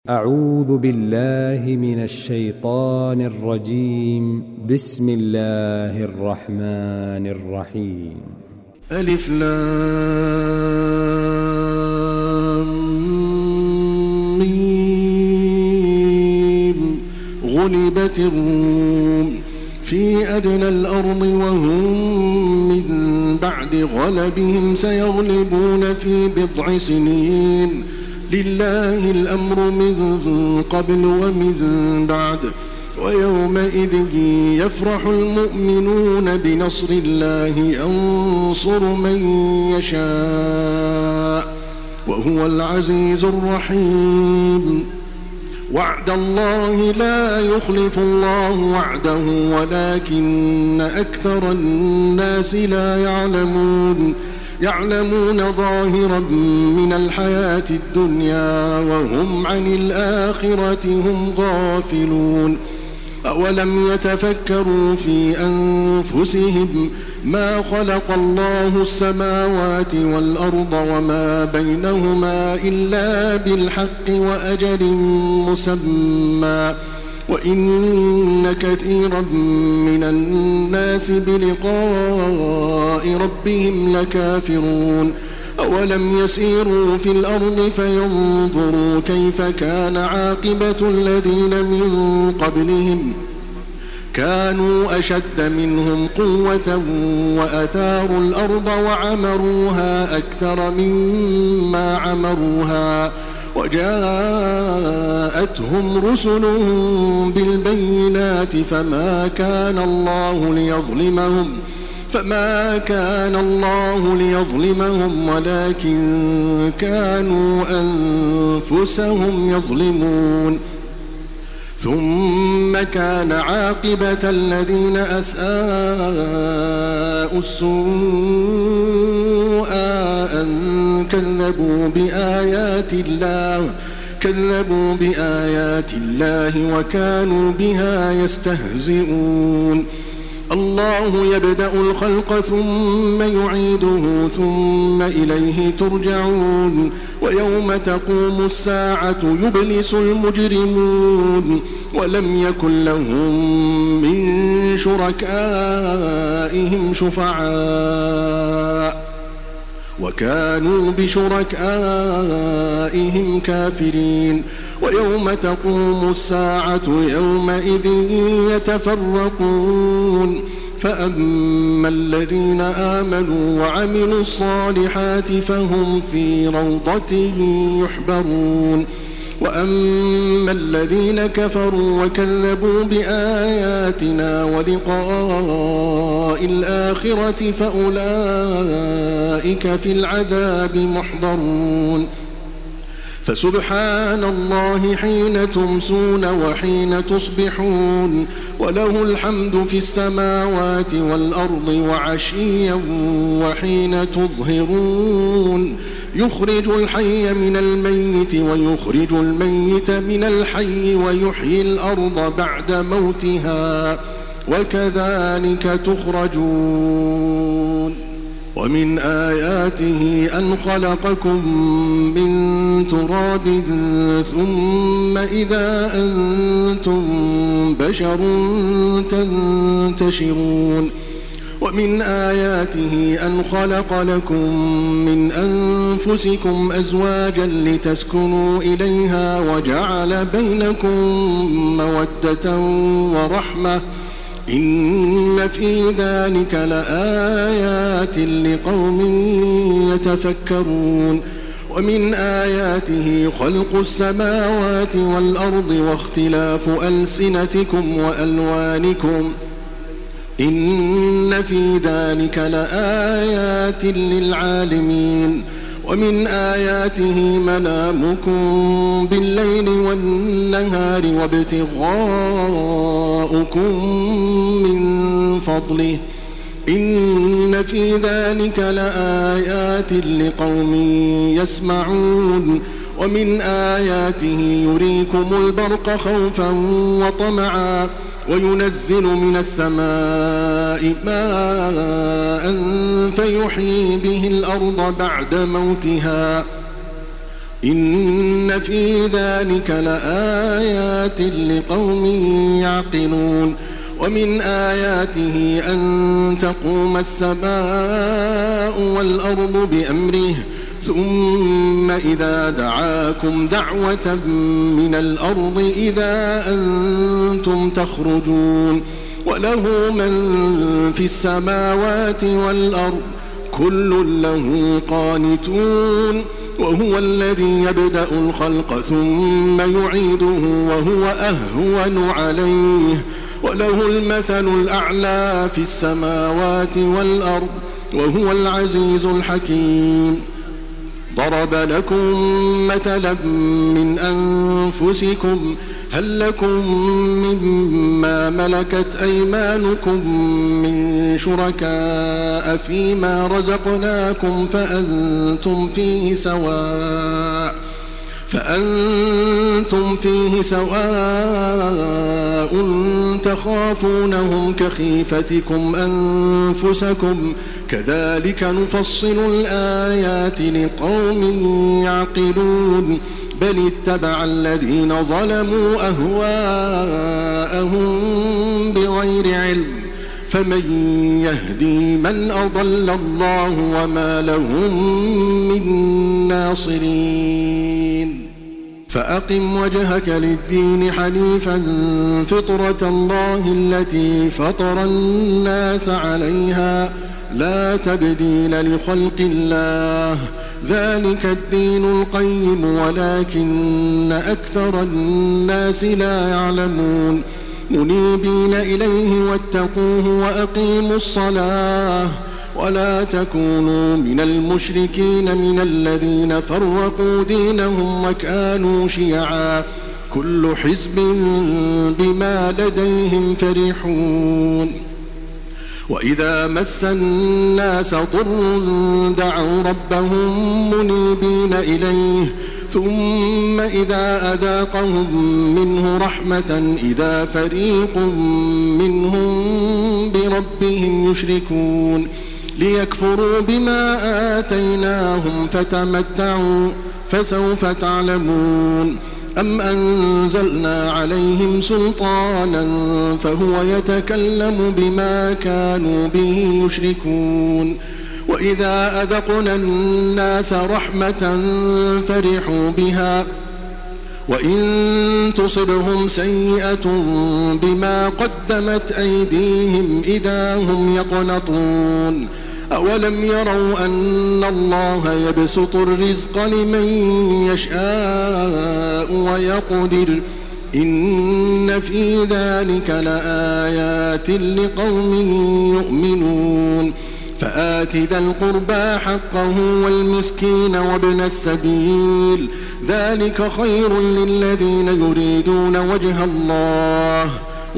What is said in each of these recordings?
أعوذ بالله من الشيطان الرجيم. بسم الله الرحمن الرحيم. ألف لام ميم. غلبت الروم في أدنى الأرض وهم من بعد غلبهم سيغلبون في بضع سنين. لله الأمر من قبل ومن بعد ويومئذ يفرح المؤمنون بنصر الله ينصر من يشاء وهو العزيز الرحيم. وعد الله لا يخلف الله وعده ولكن أكثر الناس لا يعلمون ظاهرا من الحياة الدنيا وهم عن الآخرة هم غافلون. أولم يتفكروا في أنفسهم ما خلق الله السماوات والأرض وما بينهما إلا بالحق وأجل مسمى وإن كثيرا من الناس بلقاء ربهم لكافرون. أولم يسيروا في الأرض فينظروا كيف كان عاقبة الذين من قبلهم كانوا أشد منهم قوة وأثاروا الأرض وعمروها أكثر مما عمروها وجاءتهم رسلهم بالبينات فما كان الله ليظلمهم ولكن كانوا أنفسهم يظلمون. ثم كان عاقبة الذين أساءوا السوء أن كذبوا بآيات الله وكانوا بها يستهزئون. الله يبدأ الخلق ثم يعيده ثم إليه ترجعون. ويوم تقوم الساعة يبلس المجرمون ولم يكن لهم من شركائهم شفعاء وكانوا بشركائهم كافرين. ويوم تقوم الساعة يومئذ يتفرقون فأما الذين آمنوا وعملوا الصالحات فهم في روضة يحبرون وأما الذين كفروا وكذبوا بآياتنا ولقاء الآخرة فأولئك في العذاب محضرون. فسبحان الله حين تمسون وحين تصبحون وله الحمد في السماوات والأرض وعشيا وحين تظهرون. يخرج الحي من الميت ويخرج الميت من الحي ويحيي الأرض بعد موتها وكذلك تخرجون. ومن آياته أن خلقكم من تراب ثم إذا أنتم بشر تنتشرون. ومن آياته أن خلق لكم من أنفسكم أزواجا لتسكنوا إليها وجعل بينكم مودة ورحمة إن في ذلك لآيات لقوم يتفكرون. ومن آياته خلق السماوات والأرض واختلاف ألسنتكم وألوانكم إن في ذلك لآيات للعالمين. ومن آياته منامكم بالليل والنهار وابتغاؤكم من فضله إن في ذلك لآيات لقوم يسمعون. ومن آياته يريكم البرق خوفا وطمعا وينزل من السماء ماء فيحيي به الأرض بعد موتها إن في ذلك لآيات لقوم يعقلون ومن آياته أن تقوم السماء والأرض بأمره ثم إذا دعاكم دعوة من الأرض إذا أنتم تخرجون وله من في السماوات والأرض كل له قانتون وهو الذي يبدأ الخلق ثم يعيده وهو أهون عليه وله المثل الأعلى في السماوات والأرض وهو العزيز الحكيم ضرب لكم مثلا من أنفسكم هل لكم مما ملكت أيمانكم من شركاء فيما رزقناكم فأنتم فيه سواء تخافونهم كخيفتكم أنفسكم كذلك نفصل الآيات لقوم يعقلون بل اتبع الذين ظلموا أهواءهم بغير علم فمن يهدي من أضل الله وما لهم من ناصرين فأقم وجهك للدين حنيفا فطرة الله التي فطر الناس عليها لا تبديل لخلق الله ذلك الدين القيم ولكن أكثر الناس لا يعلمون منيبين إليه واتقوه وأقيموا الصلاة ولا تكونوا من المشركين من الذين فرقوا دينهم وكانوا شيعا كل حزب بما لديهم فرحون وإذا مس الناس ضر دعوا ربهم منيبين إليه ثم إذا أذاقهم منه رحمة إذا فريق منهم بربهم يشركون ليكفروا بما آتيناهم فتمتعوا فسوف تعلمون أم أنزلنا عليهم سلطانا فهو يتكلم بما كانوا به يشركون وإذا أذقنا الناس رحمة فرحوا بها وإن تصبهم سيئة بما قدمت أيديهم إذا هم يقنطون أولم يروا أن الله يبسط الرزق لمن يشاء ويقدر إن في ذلك لآيات لقوم يؤمنون فآت ذا القربى حقه والمسكين وابن السبيل ذلك خير للذين يريدون وجه الله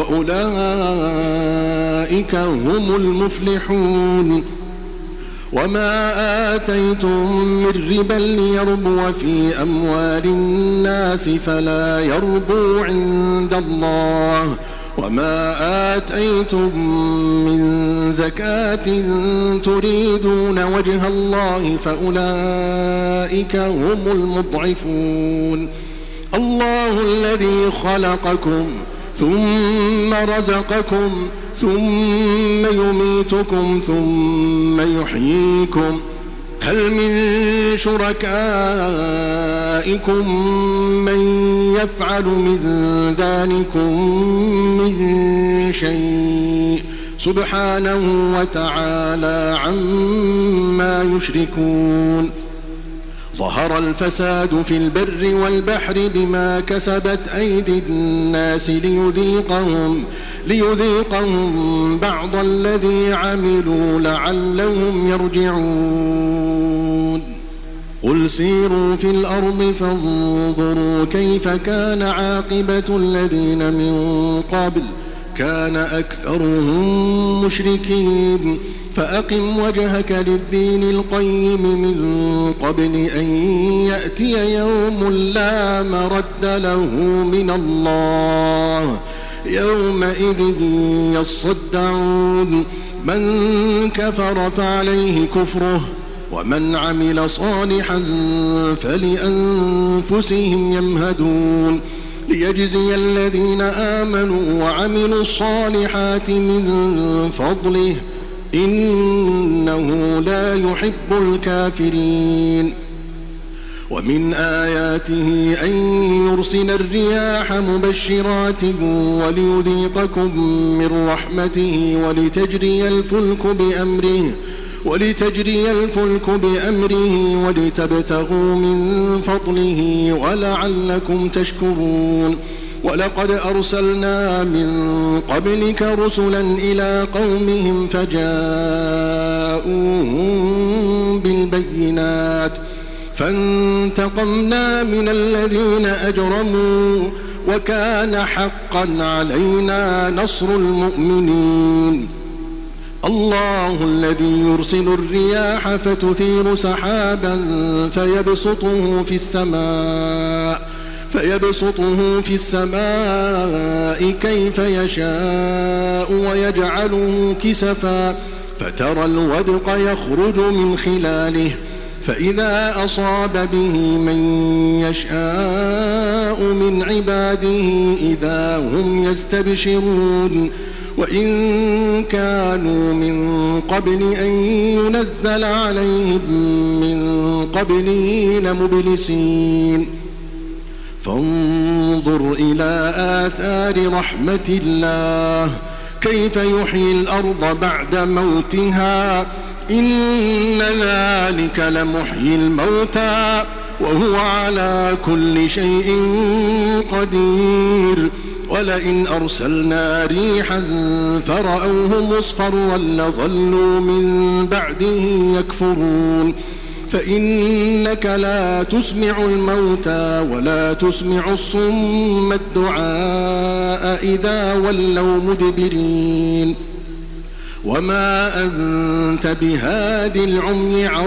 وأولئك هم المفلحون وما آتيتم من ربا ليربو في أموال الناس فلا يربو عند الله وما آتيتم من زكاة تريدون وجه الله فأولئك هم المضعفون الله الذي خلقكم ثم رزقكم ثم يميتكم ثم يحييكم هل من شركائكم من يفعل من ذلكم من شيء سبحانه وتعالى عما يشركون ظهر الفساد في البر والبحر بما كسبت أيدي الناس ليذيقهم بعض الذي عملوا لعلهم يرجعون قل سيروا في الأرض فانظروا كيف كان عاقبة الذين من قبل كان أكثرهم مشركين فأقم وجهك للدين القيم من قبل أن يأتي يوم لا مرد له من الله يومئذ يصدعون من كفر فعليه كفره ومن عمل صالحا فلأنفسهم يمهدون ليجزي الذين آمنوا وعملوا الصالحات من فضله إنه لا يحب الكافرين ومن آياته أن يرسل الرياح مبشرات وليذيقكم من رحمته ولتجري الفلك بأمره ولتبتغوا من فضله ولعلكم تشكرون ولقد أرسلنا من قبلك رسلا إلى قومهم فجاءوهم بالبينات فانتقمنا من الذين أجرموا وكان حقا علينا نصر المؤمنين الله الذي يرسل الرياح فتثير سحابا فيبسطه في السماء كيف يشاء ويجعله كسفا فترى الودق يخرج من خلاله فإذا أصاب به من يشاء من عباده إذا هم يستبشرون وإن كانوا من قبل أن ينزل عليهم من قبله لمبلسين فانظر إلى آثار رحمة الله كيف يحيي الأرض بعد موتها إن ذلك لمحيي الموتى وهو على كل شيء قدير ولئن أرسلنا ريحا فرأوه مصفرا لظلوا من بعده يكفرون فإنك لا تسمع الموتى ولا تسمع الصم الدعاء إذا ولوا مدبرين وما أنت بهاد العمي عن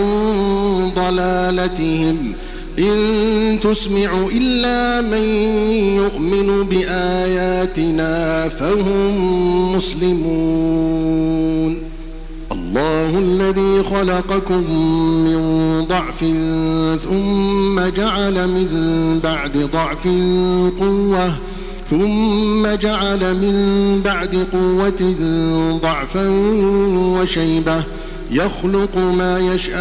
ضلالتهم إن تسمع إلا من يؤمن بآياتنا فهم مسلمون الله الذي خلقكم من ضعف ثم جعل من بعد قوة ضعفا وشيبة يخلق ما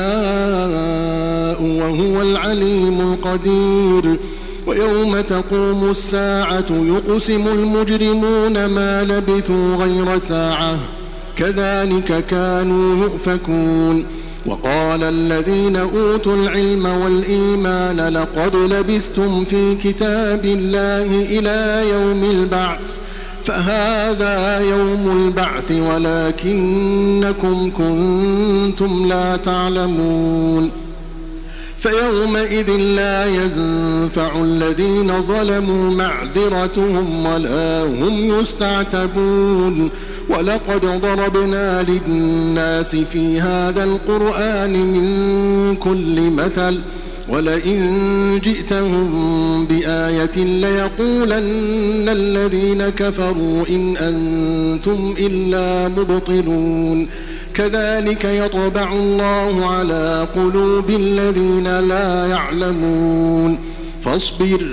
يشاء وهو العليم القدير ويوم تقوم الساعة يقسم المجرمون ما لبثوا غير ساعة كذلك كانوا يؤفكون وقال الذين أوتوا العلم والإيمان لقد لبثتم في كتاب الله إلى يوم البعث فهذا يوم البعث ولكنكم كنتم لا تعلمون فيومئذ لا ينفع الذين ظلموا معذرتهم ولا هم يستعتبون ولقد ضربنا للناس في هذا القرآن من كل مثل ولئن جئتهم بآية ليقولن الذين كفروا إن أنتم إلا مبطلون كذلك يطبع الله على قلوب الذين لا يعلمون فاصبر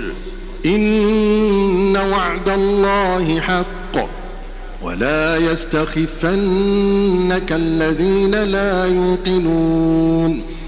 إن وعد الله حق ولا يستخفنك الذين لا يوقنون